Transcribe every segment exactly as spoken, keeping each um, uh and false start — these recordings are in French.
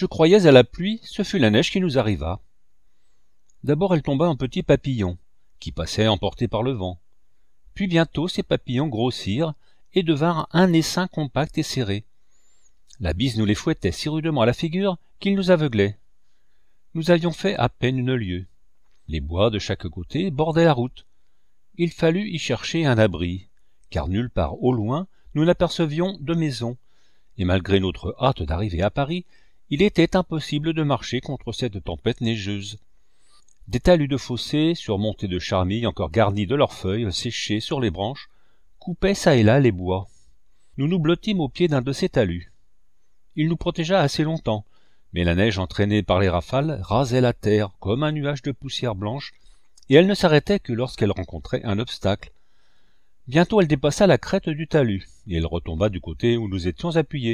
Je croyais à la pluie, ce fut la neige qui nous arriva. D'abord elle tomba en petits papillons, qui passaient emportés par le vent. Puis bientôt ces papillons grossirent et devinrent un essaim compact et serré. La bise nous les fouettait si rudement à la figure qu'ils nous aveuglaient. Nous avions fait à peine une lieue. Les bois de chaque côté bordaient la route. Il fallut y chercher un abri, car nulle part au loin nous n'apercevions de maison, et malgré notre hâte d'arriver à Paris, il était impossible de marcher contre cette tempête neigeuse. Des talus de fossés, surmontés de charmilles encore garnis de leurs feuilles séchées sur les branches, coupaient çà et là les bois. Nous nous blottîmes au pied d'un de ces talus. Il nous protégea assez longtemps, mais la neige entraînée par les rafales rasait la terre comme un nuage de poussière blanche, et elle ne s'arrêtait que lorsqu'elle rencontrait un obstacle. Bientôt elle dépassa la crête du talus, et elle retomba du côté où nous étions appuyés.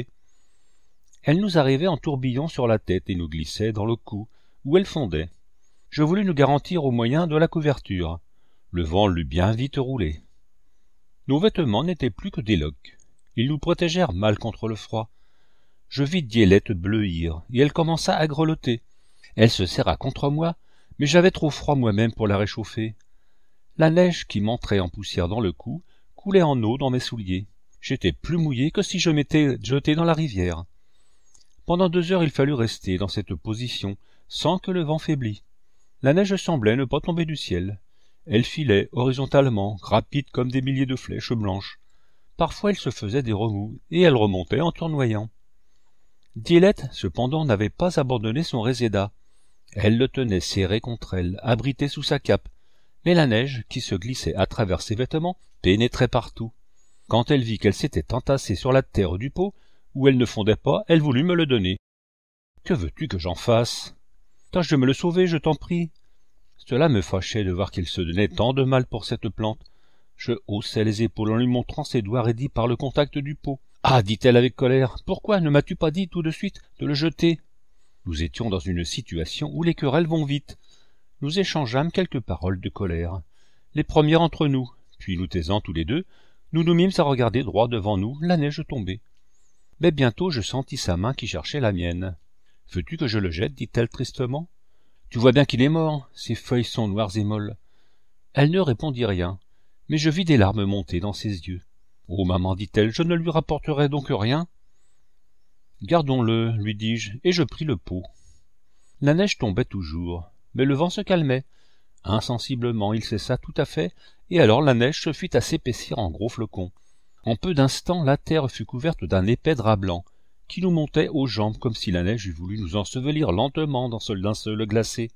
Elle nous arrivait en tourbillon sur la tête et nous glissait dans le cou, où elle fondait. Je voulus nous garantir au moyen de la couverture. Le vent l'eut bien vite roulé. Nos vêtements n'étaient plus que des loques. Ils nous protégèrent mal contre le froid. Je vis Diélette bleuir, et elle commença à grelotter. Elle se serra contre moi, mais j'avais trop froid moi-même pour la réchauffer. La neige qui m'entrait en poussière dans le cou coulait en eau dans mes souliers. J'étais plus mouillé que si je m'étais jeté dans la rivière. Pendant deux heures il fallut rester dans cette position, sans que le vent faiblît. La neige semblait ne pas tomber du ciel. Elle filait horizontalement, rapide comme des milliers de flèches blanches. Parfois elle se faisait des remous, et elle remontait en tournoyant. Diélette, cependant, n'avait pas abandonné son réséda. Elle le tenait serré contre elle, abrité sous sa cape, mais la neige, qui se glissait à travers ses vêtements, pénétrait partout. Quand elle vit qu'elle s'était entassée sur la terre du pot, où elle ne fondait pas, elle voulut me le donner. « Que veux-tu que j'en fasse ? Tâche de me le sauver, je t'en prie. » Cela me fâchait de voir qu'il se donnait tant de mal pour cette plante. Je haussai les épaules en lui montrant ses doigts raidis par le contact du pot. « Ah » dit-elle avec colère, « pourquoi ne m'as-tu pas dit tout de suite de le jeter ?» Nous étions dans une situation où les querelles vont vite. Nous échangeâmes quelques paroles de colère. Les premières entre nous, puis nous taisant tous les deux, nous nous mîmes à regarder droit devant nous la neige tomber. Mais bientôt je sentis sa main qui cherchait la mienne. « Veux-tu que je le jette » dit-elle tristement. « Tu vois bien qu'il est mort, ses feuilles sont noires et molles. » Elle ne répondit rien, mais je vis des larmes monter dans ses yeux. « Oh, maman, dit-elle, je ne lui rapporterai donc rien. »« Gardons-le, lui dis-je, et je pris le pot. » La neige tombait toujours, mais le vent se calmait. Insensiblement, il cessa tout à fait, et alors la neige se fit à s'épaissir en gros flocons. En peu d'instants, la terre fut couverte d'un épais drap blanc, qui nous montait aux jambes comme si la neige eût voulu nous ensevelir lentement dans ce linceul glacé.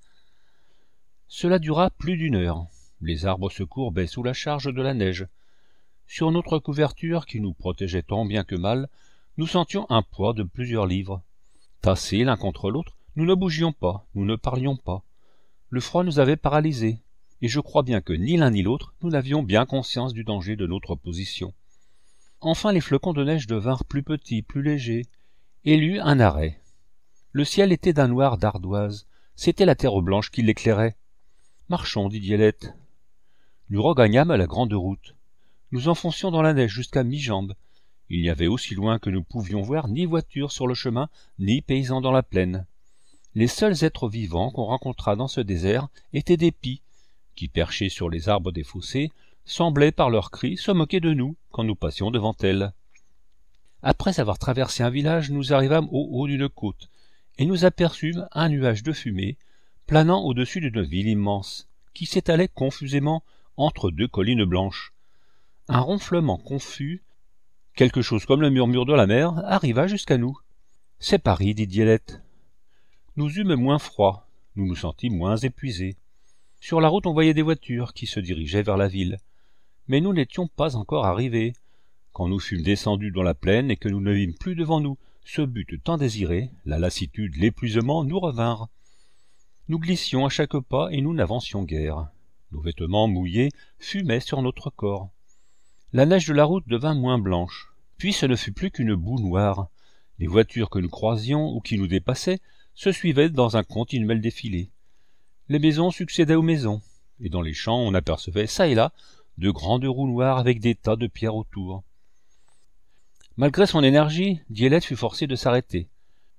Cela dura plus d'une heure. Les arbres se courbaient sous la charge de la neige. Sur notre couverture, qui nous protégeait tant bien que mal, nous sentions un poids de plusieurs livres. Tassés l'un contre l'autre, nous ne bougions pas, nous ne parlions pas. Le froid nous avait paralysés, et je crois bien que ni l'un ni l'autre nous n'avions bien conscience du danger de notre position. Enfin les flocons de neige devinrent plus petits, plus légers, et il y eut un arrêt. Le ciel était d'un noir d'ardoise, c'était la terre blanche qui l'éclairait. « Marchons, dit Diélette. » Nous regagnâmes la grande route. Nous enfoncions dans la neige jusqu'à mi-jambe. Il n'y avait aussi loin que nous pouvions voir ni voitures sur le chemin, ni paysans dans la plaine. Les seuls êtres vivants qu'on rencontra dans ce désert étaient des pies, qui, perchés sur les arbres des fossés, semblaient par leurs cris se moquer de nous quand nous passions devant elles. Après avoir traversé un village, nous arrivâmes au haut d'une côte, et nous aperçûmes un nuage de fumée planant au-dessus d'une ville immense, qui s'étalait confusément entre deux collines blanches. Un ronflement confus, quelque chose comme le murmure de la mer, arriva jusqu'à nous. « C'est Paris, dit Diélette. » Nous eûmes moins froid, nous nous sentîmes moins épuisés. Sur la route on voyait des voitures qui se dirigeaient vers la ville, mais nous n'étions pas encore arrivés. Quand nous fûmes descendus dans la plaine et que nous ne vîmes plus devant nous ce but tant désiré, la lassitude, l'épuisement nous revinrent. Nous glissions à chaque pas et nous n'avancions guère. Nos vêtements mouillés fumaient sur notre corps. La neige de la route devint moins blanche, puis ce ne fut plus qu'une boue noire. Les voitures que nous croisions ou qui nous dépassaient se suivaient dans un continuel défilé. Les maisons succédaient aux maisons, et dans les champs on apercevait çà et là de grandes roues noires avec des tas de pierres autour. Malgré son énergie, Diélette fut forcée de s'arrêter.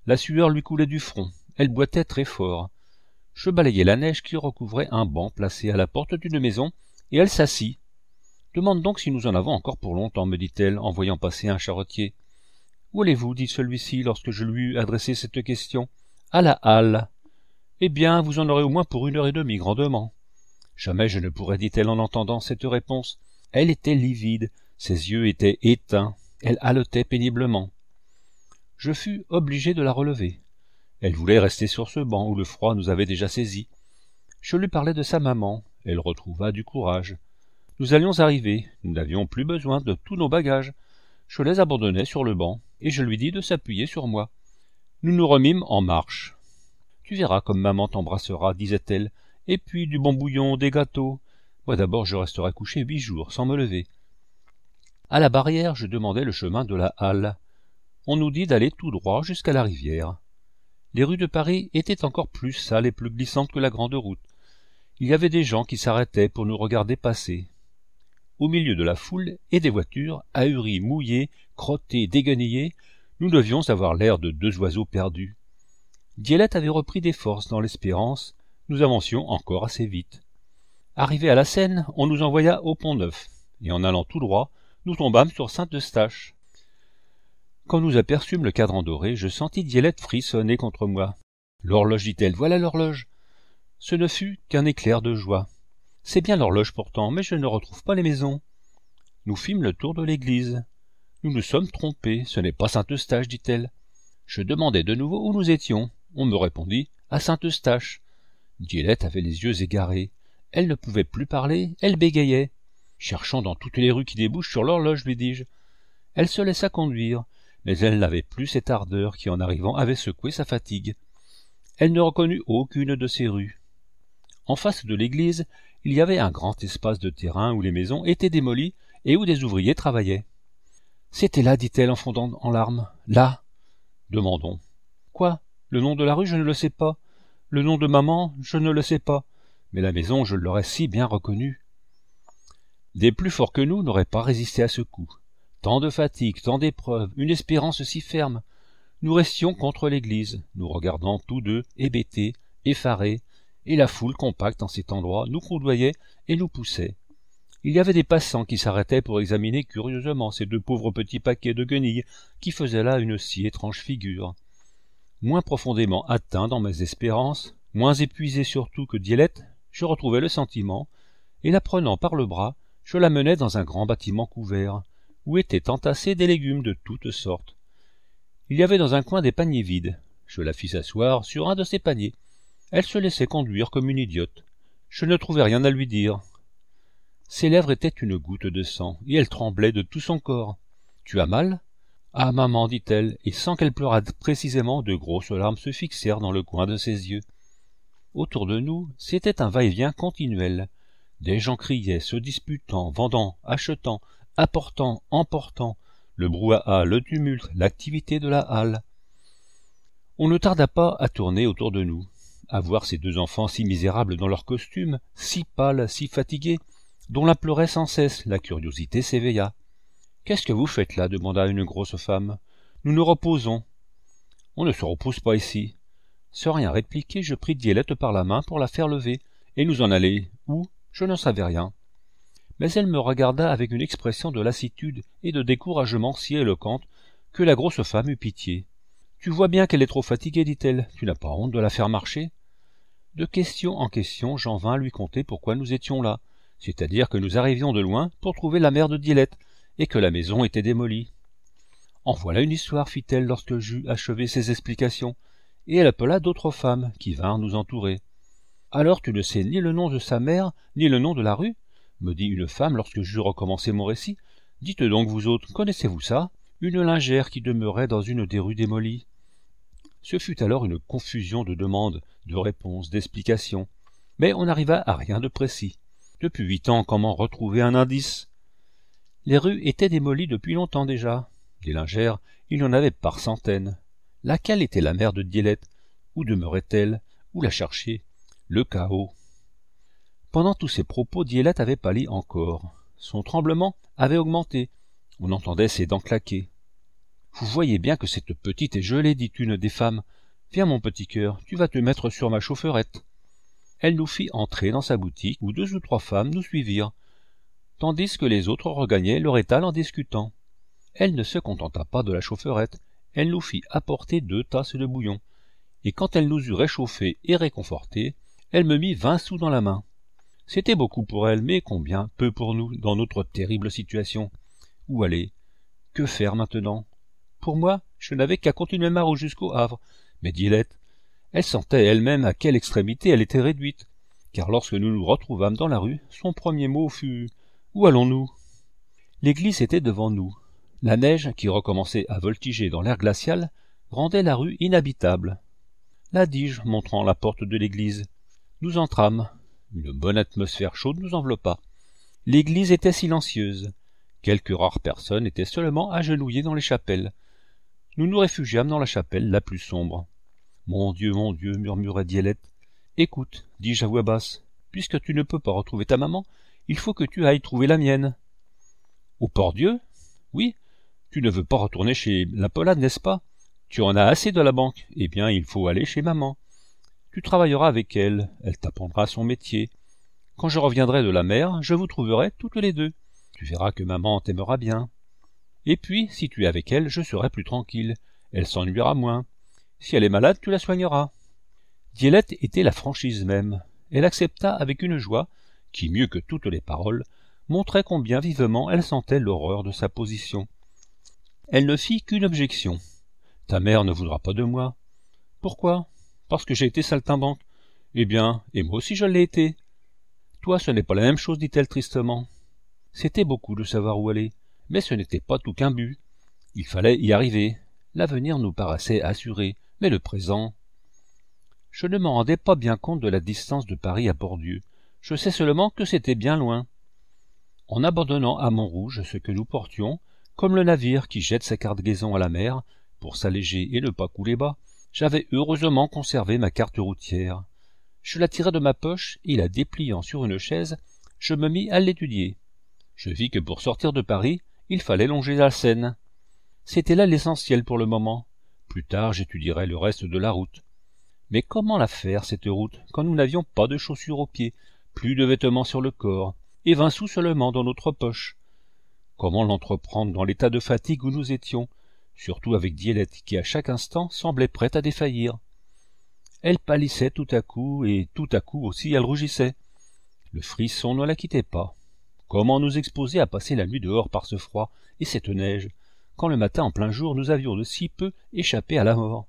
La sueur lui coulait du front, elle boitait très fort. Je balayai la neige qui recouvrait un banc placé à la porte d'une maison, et elle s'assit. « Demande donc si nous en avons encore pour longtemps, me dit-elle, en voyant passer un charretier. »« Où allez-vous » dit celui-ci lorsque je lui eus adressé cette question. « À la halle. »« Eh bien, vous en aurez au moins pour une heure et demie, grandement. »« Jamais je ne pourrais, dit-elle en entendant cette réponse. Elle était livide, ses yeux étaient éteints, elle haletait péniblement. Je fus obligé de la relever. Elle voulait rester sur ce banc où le froid nous avait déjà saisis. Je lui parlai de sa maman, elle retrouva du courage. Nous allions arriver, nous n'avions plus besoin de tous nos bagages. Je les abandonnai sur le banc, et je lui dis de s'appuyer sur moi. Nous nous remîmes en marche. « Tu verras comme maman t'embrassera, disait-elle, et puis du bon bouillon, des gâteaux. Moi d'abord je resterai couché huit jours, sans me lever. » À la barrière, je demandai le chemin de la halle. On nous dit d'aller tout droit jusqu'à la rivière. Les rues de Paris étaient encore plus sales et plus glissantes que la grande route. Il y avait des gens qui s'arrêtaient pour nous regarder passer. Au milieu de la foule et des voitures, ahuries, mouillées, crottées, déguenillées, nous devions avoir l'air de deux oiseaux perdus. Dielette avait repris des forces dans l'espérance, nous avancions encore assez vite. Arrivés à la Seine, on nous envoya au Pont-Neuf, et en allant tout droit, nous tombâmes sur Saint-Eustache. Quand nous aperçûmes le cadran doré, je sentis Dielette frissonner contre moi. « L'horloge, dit-elle, voilà l'horloge. » Ce ne fut qu'un éclair de joie. « C'est bien l'horloge pourtant, mais je ne retrouve pas les maisons. » Nous fîmes le tour de l'église. « Nous nous sommes trompés, ce n'est pas Saint-Eustache, dit-elle. » Je demandai de nouveau où nous étions. On me répondit « à Saint-Eustache. » Dielette avait les yeux égarés. Elle ne pouvait plus parler, elle bégayait. « Cherchons dans toutes les rues qui débouchent sur l'horloge, lui dis-je. » Elle se laissa conduire, mais elle n'avait plus cette ardeur qui, en arrivant, avait secoué sa fatigue. Elle ne reconnut aucune de ces rues. En face de l'église, il y avait un grand espace de terrain où les maisons étaient démolies et où des ouvriers travaillaient. « C'était là, dit-elle en fondant en larmes. Là. » Demandons. « Quoi? Le nom de la rue, je ne le sais pas. Le nom de maman, je ne le sais pas. Mais la maison, je l'aurais si bien reconnue. » Des plus forts que nous n'auraient pas résisté à ce coup. Tant de fatigue, tant d'épreuves, une espérance si ferme. Nous restions contre l'église, nous regardant tous deux, hébétés, effarés, et la foule compacte en cet endroit nous coudoyait et nous poussait. Il y avait des passants qui s'arrêtaient pour examiner curieusement ces deux pauvres petits paquets de guenilles qui faisaient là une si étrange figure. Moins profondément atteint dans mes espérances, moins épuisé surtout que Dielette, je retrouvai le sentiment, et la prenant par le bras, je la menai dans un grand bâtiment couvert, où étaient entassés des légumes de toutes sortes. Il y avait dans un coin des paniers vides. Je la fis s'asseoir sur un de ces paniers. Elle se laissait conduire comme une idiote. Je ne trouvais rien à lui dire. Ses lèvres étaient une goutte de sang, et elle tremblait de tout son corps. « Tu as mal ?»« Ah, maman, dit-elle, et sans qu'elle pleurât précisément, de grosses larmes se fixèrent dans le coin de ses yeux. Autour de nous, c'était un va-et-vient continuel. Des gens criaient, se disputant, vendant, achetant, apportant, emportant, le brouhaha, le tumulte, l'activité de la halle. On ne tarda pas à tourner autour de nous, à voir ces deux enfants si misérables dans leurs costumes, si pâles, si fatigués, dont l'un pleurait sans cesse. La curiosité s'éveilla. « Qu'est-ce que vous faites là ?» demanda une grosse femme. « Nous nous reposons. »« On ne se repose pas ici. » Sans rien répliquer, je pris Dielette par la main pour la faire lever, et nous en aller. Où? Je n'en savais rien. Mais elle me regarda avec une expression de lassitude et de découragement si éloquente que la grosse femme eut pitié. « Tu vois bien qu'elle est trop fatiguée, dit-elle. Tu n'as pas honte de la faire marcher ?» De question en question, j'en vins lui conter pourquoi nous étions là, c'est-à-dire que nous arrivions de loin pour trouver la mère de Dielette, et que la maison était démolie. « En voilà une histoire, fit-elle lorsque j'eus achevé ses explications, et elle appela d'autres femmes qui vinrent nous entourer. « Alors tu ne sais ni le nom de sa mère, ni le nom de la rue ?» me dit une femme lorsque j'eus recommencé mon récit. « Dites donc, vous autres, connaissez-vous ça? Une lingère qui demeurait dans une des rues démolies. » Ce fut alors une confusion de demandes, de réponses, d'explications. Mais on n'arriva à rien de précis. Depuis huit ans, comment retrouver un indice? Les rues étaient démolies depuis longtemps déjà. Des lingères, il y en avait par centaines. Laquelle était la mère de Dielette? Où demeurait-elle? Où la chercher? Le chaos. Pendant tous ces propos, Dielette avait pâli encore. Son tremblement avait augmenté. On entendait ses dents claquer. Vous voyez bien que cette petite est gelée, dit une des femmes. Viens, mon petit cœur, tu vas te mettre sur ma chaufferette. Elle nous fit entrer dans sa boutique, où deux ou trois femmes nous suivirent, tandis que les autres regagnaient leur étal en discutant. Elle ne se contenta pas de la chaufferette, elle nous fit apporter deux tasses de bouillon, et quand elle nous eut réchauffés et réconfortés, elle me mit vingt sous dans la main. C'était beaucoup pour elle, mais combien peu pour nous, dans notre terrible situation. Où aller? Que faire maintenant? Pour moi, je n'avais qu'à continuer ma route jusqu'au Havre, mais Dilette, elle sentait elle-même à quelle extrémité elle était réduite, car lorsque nous nous retrouvâmes dans la rue, son premier mot fut « Où allons-nous » L'église était devant nous. La neige, qui recommençait à voltiger dans l'air glacial, rendait la rue inhabitable. Là, dis-je, montrant la porte de l'église. Nous entrâmes. Une bonne atmosphère chaude nous enveloppa. L'église était silencieuse. Quelques rares personnes étaient seulement agenouillées dans les chapelles. Nous nous réfugiâmes dans la chapelle la plus sombre. « Mon Dieu, mon Dieu » murmurait Dielette. « Écoute, dis-je à voix basse, puisque tu ne peux pas retrouver ta maman, il faut que tu ailles trouver la mienne. »« Au Port-Dieu ? Oui. Tu ne veux pas retourner chez la Polade, n'est-ce pas? Tu en as assez de la banque. Eh bien, il faut aller chez maman. Tu travailleras avec elle, elle t'apprendra son métier. Quand je reviendrai de la mer, je vous trouverai toutes les deux. Tu verras que maman t'aimera bien. Et puis, si tu es avec elle, je serai plus tranquille. Elle s'ennuiera moins. Si elle est malade, tu la soigneras. » Dielette était la franchise même. Elle accepta avec une joie qui, mieux que toutes les paroles, montrait combien vivement elle sentait l'horreur de sa position. Elle ne fit qu'une objection. « Ta mère ne voudra pas de moi. »« Pourquoi ? Parce que j'ai été saltimbanque. »« Eh bien, et moi aussi je l'ai été. »« Toi, ce n'est pas la même chose, dit-elle tristement. » C'était beaucoup de savoir où aller, mais ce n'était pas tout qu'un but. Il fallait y arriver. L'avenir nous paraissait assuré, mais le présent... Je ne m'en rendais pas bien compte de la distance de Paris à Port-Dieu. Je sais seulement que c'était bien loin. En abandonnant à Montrouge ce que nous portions, comme le navire qui jette sa cargaison à la mer, pour s'alléger et ne pas couler bas, j'avais heureusement conservé ma carte routière. Je la tirai de ma poche et, la dépliant sur une chaise, je me mis à l'étudier. Je vis que pour sortir de Paris, il fallait longer la Seine. C'était là l'essentiel pour le moment. Plus tard, j'étudierai le reste de la route. Mais comment la faire, cette route, quand nous n'avions pas de chaussures aux pieds, plus de vêtements sur le corps, et vingt sous seulement dans notre poche? Comment l'entreprendre dans l'état de fatigue où nous étions, surtout avec Dielette qui à chaque instant semblait prête à défaillir? Elle pâlissait tout à coup, et tout à coup aussi elle rougissait. Le frisson ne la quittait pas. Comment nous exposer à passer la nuit dehors par ce froid et cette neige, quand le matin en plein jour nous avions de si peu échappé à la mort?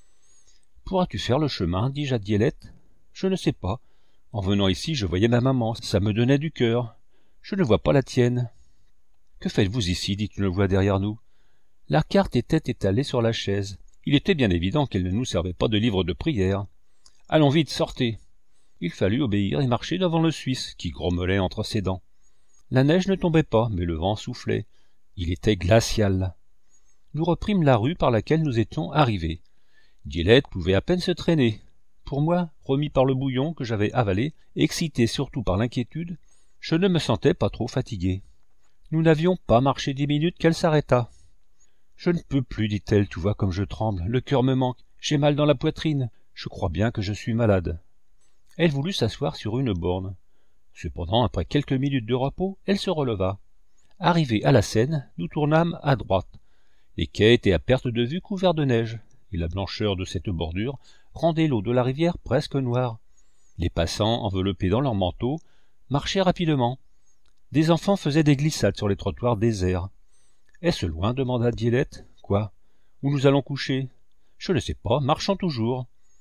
« Pourras-tu faire le chemin » dis-je à Dielette. « Je ne sais pas. En venant ici, je voyais ma maman, ça me donnait du cœur. Je ne vois pas la tienne. »« Que faites-vous ici » dit une voix derrière nous. La carte était étalée sur la chaise. Il était bien évident qu'elle ne nous servait pas de livre de prière. « Allons vite, sortez !» Il fallut obéir et marcher devant le Suisse, qui grommelait entre ses dents. La neige ne tombait pas, mais le vent soufflait. Il était glacial. Nous reprîmes la rue par laquelle nous étions arrivés. Dielette pouvait à peine se traîner. Pour moi, remis par le bouillon que j'avais avalé, excité surtout par l'inquiétude, je ne me sentais pas trop fatigué. Nous n'avions pas marché dix minutes qu'elle s'arrêta. « Je ne peux plus, dit-elle, tu vois comme je tremble, le cœur me manque, j'ai mal dans la poitrine, je crois bien que je suis malade. » Elle voulut s'asseoir sur une borne. Cependant, après quelques minutes de repos, elle se releva. Arrivés à la Seine, nous tournâmes à droite. Les quais étaient à perte de vue couverts de neige, et la blancheur de cette bordure rendait l'eau de la rivière presque noire. Les passants, enveloppés dans leurs manteaux, marchaient rapidement. Des enfants faisaient des glissades sur les trottoirs déserts. « Est-ce loin » demanda Dielette. « Quoi ? Où nous allons coucher ? » ?»« Je ne sais pas, marchons toujours. »«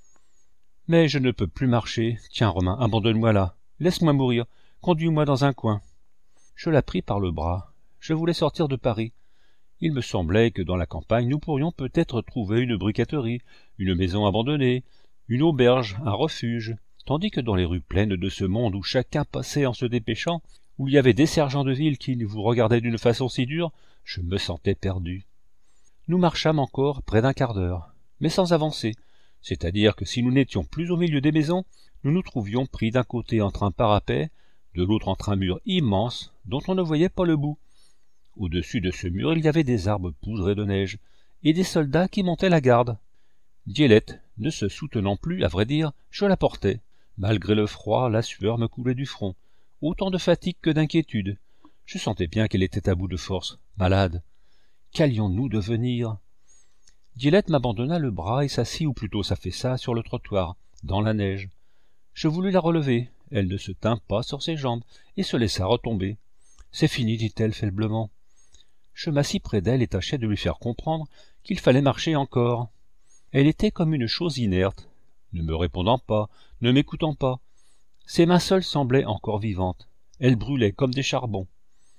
Mais je ne peux plus marcher. Tiens, Romain, abandonne-moi là. Laisse-moi mourir. Conduis-moi dans un coin. » Je la pris par le bras. Je voulais sortir de Paris. Il me semblait que dans la campagne nous pourrions peut-être trouver une briqueterie, une maison abandonnée, une auberge, un refuge, tandis que dans les rues pleines de ce monde où chacun passait en se dépêchant, où il y avait des sergents de ville qui vous regardaient d'une façon si dure, je me sentais perdu. Nous marchâmes encore près d'un quart d'heure, mais sans avancer, c'est-à-dire que si nous n'étions plus au milieu des maisons, nous nous trouvions pris d'un côté entre un parapet, de l'autre entre un mur immense dont on ne voyait pas le bout. Au-dessus de ce mur, il y avait des arbres poudrés de neige, et des soldats qui montaient la garde. Dielette, ne se soutenant plus, à vrai dire, je la portais. Malgré le froid, la sueur me coulait du front. Autant de fatigue que d'inquiétude. Je sentais bien qu'elle était à bout de force, malade. Qu'allions-nous devenir? Dielette m'abandonna le bras et s'assit, ou plutôt s'affaissa, sur le trottoir, dans la neige. Je voulus la relever. Elle ne se tint pas sur ses jambes et se laissa retomber. « C'est fini, dit-elle faiblement. » Je m'assis près d'elle et tâchai de lui faire comprendre qu'il fallait marcher encore. Elle était comme une chose inerte, ne me répondant pas, ne m'écoutant pas. Ses mains seules semblaient encore vivantes. Elles brûlaient comme des charbons.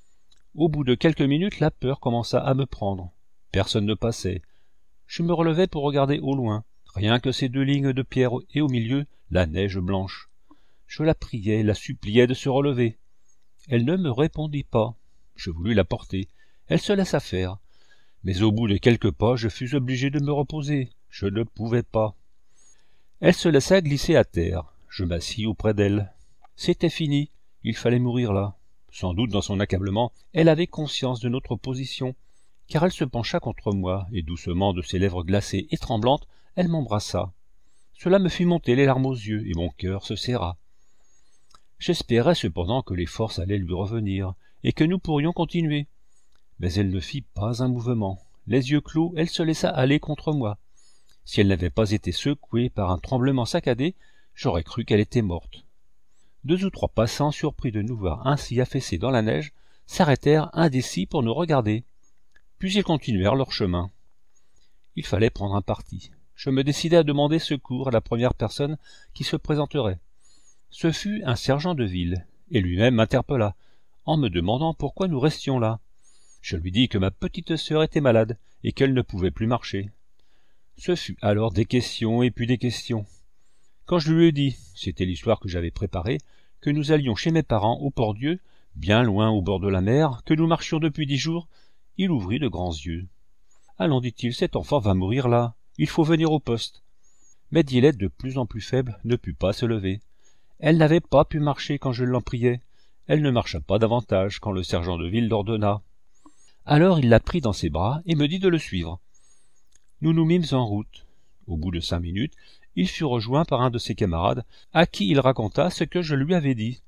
Au bout de quelques minutes, la peur commença à me prendre. Personne ne passait. Je me relevai pour regarder au loin, rien que ces deux lignes de pierre et au milieu, la neige blanche. Je la priai, la suppliai de se relever. Elle ne me répondit pas. Je voulus la porter. Elle se laissa faire. Mais au bout de quelques pas, je fus obligé de me reposer. Je ne pouvais pas. Elle se laissa glisser à terre. Je m'assis auprès d'elle. C'était fini. Il fallait mourir là. Sans doute, dans son accablement, elle avait conscience de notre position, car elle se pencha contre moi, et doucement, de ses lèvres glacées et tremblantes, elle m'embrassa. Cela me fit monter les larmes aux yeux, et mon cœur se serra. J'espérais cependant que les forces allaient lui revenir, et que nous pourrions continuer. Mais elle ne fit pas un mouvement. Les yeux clos, elle se laissa aller contre moi. Si elle n'avait pas été secouée par un tremblement saccadé, j'aurais cru qu'elle était morte. Deux ou trois passants, surpris de nous voir ainsi affaissés dans la neige, s'arrêtèrent indécis pour nous regarder. Puis ils continuèrent leur chemin. Il fallait prendre un parti. Je me décidai à demander secours à la première personne qui se présenterait. Ce fut un sergent de ville, et lui-même m'interpella, en me demandant pourquoi nous restions là. Je lui dis que ma petite sœur était malade, et qu'elle ne pouvait plus marcher. Ce fut alors des questions et puis des questions. Quand je lui ai dit, c'était l'histoire que j'avais préparée, que nous allions chez mes parents au Port-Dieu, bien loin au bord de la mer, que nous marchions depuis dix jours, il ouvrit de grands yeux. « Allons, dit-il, cet enfant va mourir là, il faut venir au poste. » Mais Dielette, de plus en plus faible, ne put pas se lever. Elle n'avait pas pu marcher quand je l'en priais. Elle ne marcha pas davantage quand le sergent de ville l'ordonna. Alors il la prit dans ses bras et me dit de le suivre. Nous nous mîmes en route. Au bout de cinq minutes, il fut rejoint par un de ses camarades, à qui il raconta ce que je lui avais dit.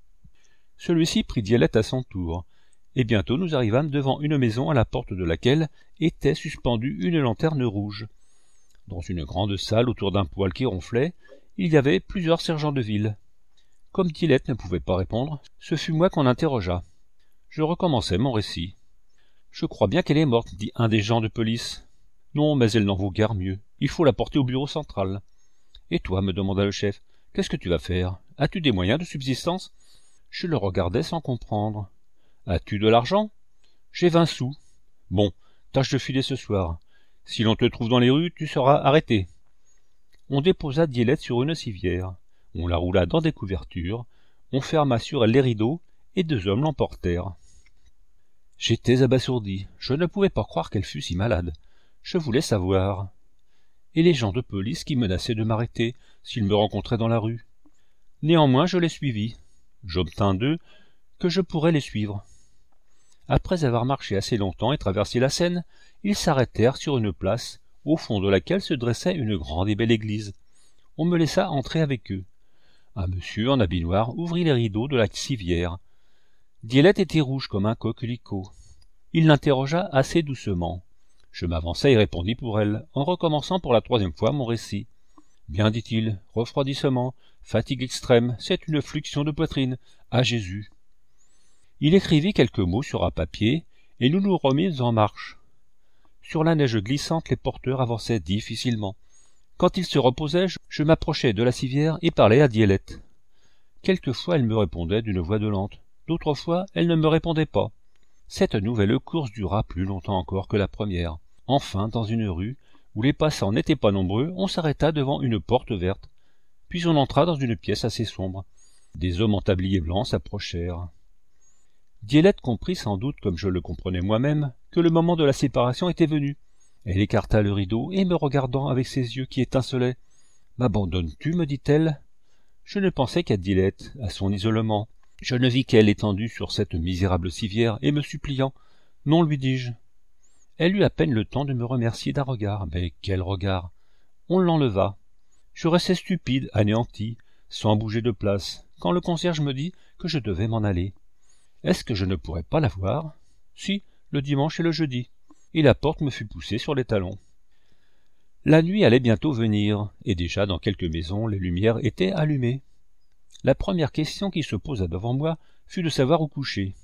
Celui-ci prit Dielette à son tour, et bientôt nous arrivâmes devant une maison à la porte de laquelle était suspendue une lanterne rouge. Dans une grande salle autour d'un poêle qui ronflait, il y avait plusieurs sergents de ville. Comme Dielette ne pouvait pas répondre, ce fut moi qu'on interrogea. Je recommençai mon récit. « Je crois bien qu'elle est morte, dit un des gens de police. Non, mais elle n'en vaut guère mieux. Il faut la porter au bureau central. Et toi, me demanda le chef, qu'est-ce que tu vas faire? As-tu des moyens de subsistance? Je le regardais sans comprendre. As-tu de l'argent? J'ai vingt sous. Bon, tâche de filer ce soir. Si l'on te trouve dans les rues, tu seras arrêté. On déposa Dielette sur une civière. On la roula dans des couvertures. On ferma sur elle les rideaux, et deux hommes l'emportèrent. J'étais abasourdi. Je ne pouvais pas croire qu'elle fût si malade. Je voulais savoir. Et les gens de police qui menaçaient de m'arrêter s'ils me rencontraient dans la rue. Néanmoins, je les suivis. J'obtins d'eux que je pourrais les suivre. Après avoir marché assez longtemps et traversé la Seine, ils s'arrêtèrent sur une place, au fond de laquelle se dressait une grande et belle église. On me laissa entrer avec eux. Un monsieur en habit noir ouvrit les rideaux de la civière. Dielette était rouge comme un coquelicot. Il l'interrogea assez doucement. Je m'avançai et répondis pour elle, en recommençant pour la troisième fois mon récit. « Bien, dit-il, refroidissement, fatigue extrême, c'est une fluxion de poitrine. À Jésus. » Il écrivit quelques mots sur un papier, et nous nous remîmes en marche. Sur la neige glissante, les porteurs avançaient difficilement. Quand ils se reposaient, je m'approchai de la civière et parlais à Dielette. Quelquefois elle me répondait d'une voix dolente, d'autres fois elle ne me répondait pas. Cette nouvelle course dura plus longtemps encore que la première. Enfin, dans une rue, où les passants n'étaient pas nombreux, on s'arrêta devant une porte verte. Puis on entra dans une pièce assez sombre. Des hommes en tablier blanc s'approchèrent. Dielette comprit sans doute, comme je le comprenais moi-même, que le moment de la séparation était venu. Elle écarta le rideau et me regardant avec ses yeux qui étincelaient. « M'abandonnes-tu » me dit-elle. Je ne pensais qu'à Dielette, à son isolement. Je ne vis qu'elle étendue sur cette misérable civière et me suppliant. « Non, lui dis-je. » Elle eut à peine le temps de me remercier d'un regard. Mais quel regard! On l'enleva. Je restais stupide, anéanti, sans bouger de place, quand le concierge me dit que je devais m'en aller. Est-ce que je ne pourrais pas la voir? Si, le dimanche et le jeudi. Et la porte me fut poussée sur les talons. La nuit allait bientôt venir, et déjà dans quelques maisons les lumières étaient allumées. La première question qui se posa devant moi fut de savoir où coucher.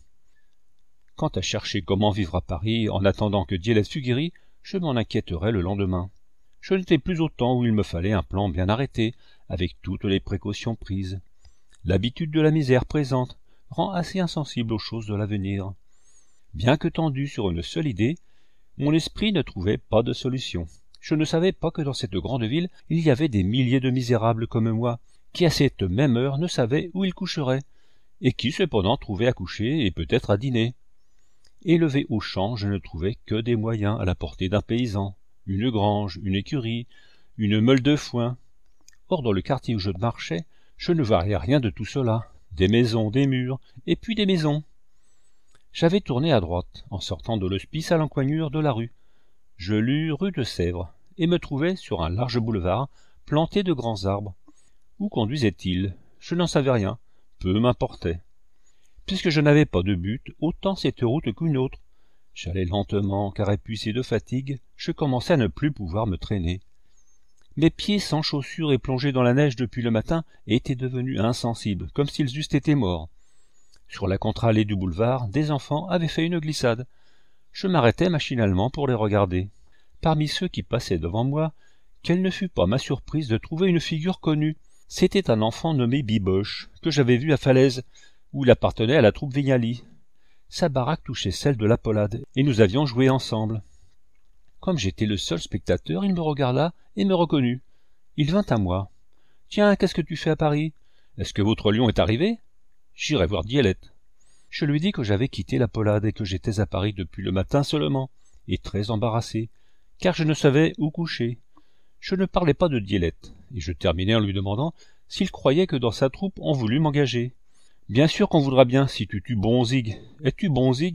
Quant à chercher comment vivre à Paris en attendant que Dielette fût guérie, je m'en inquiéterais le lendemain. Je n'étais plus au temps où il me fallait un plan bien arrêté, avec toutes les précautions prises. L'habitude de la misère présente rend assez insensible aux choses de l'avenir. Bien que tendu sur une seule idée, mon esprit ne trouvait pas de solution. Je ne savais pas que dans cette grande ville il y avait des milliers de misérables comme moi, qui à cette même heure ne savaient où ils coucheraient, et qui cependant trouvaient à coucher et peut-être à dîner. Élevé au champ, je ne trouvais que des moyens à la portée d'un paysan, une grange, une écurie, une meule de foin. Or dans le quartier où je marchais, je ne voyais rien de tout cela, des maisons, des murs, et puis des maisons. J'avais tourné à droite, en sortant de l'hospice à l'encoignure de la rue. Je lus rue de Sèvres, et me trouvais sur un large boulevard, planté de grands arbres. Où conduisait-il? Je n'en savais rien, peu m'importait. Puisque je n'avais pas de but, autant cette route qu'une autre. J'allais lentement, car épuisé de fatigue, je commençais à ne plus pouvoir me traîner. Mes pieds sans chaussures et plongés dans la neige depuis le matin étaient devenus insensibles, comme s'ils eussent été morts. Sur la contre-allée du boulevard, des enfants avaient fait une glissade. Je m'arrêtai machinalement pour les regarder. Parmi ceux qui passaient devant moi, quelle ne fut pas ma surprise de trouver une figure connue. C'était un enfant nommé Biboche, que j'avais vu à Falaise, où il appartenait à la troupe Vignali. Sa baraque touchait celle de la Polade, et nous avions joué ensemble. Comme j'étais le seul spectateur, il me regarda et me reconnut. Il vint à moi. « Tiens, qu'est-ce que tu fais à Paris? Est-ce que votre lion est arrivé? J'irai voir Dielette. » Je lui dis que j'avais quitté la Polade et que j'étais à Paris depuis le matin seulement, et très embarrassé, car je ne savais où coucher. Je ne parlais pas de Dielette, et je terminai en lui demandant s'il croyait que dans sa troupe on voulut m'engager. « Bien sûr qu'on voudra bien, si tu tues Bonzig. Es-tu Bonzig »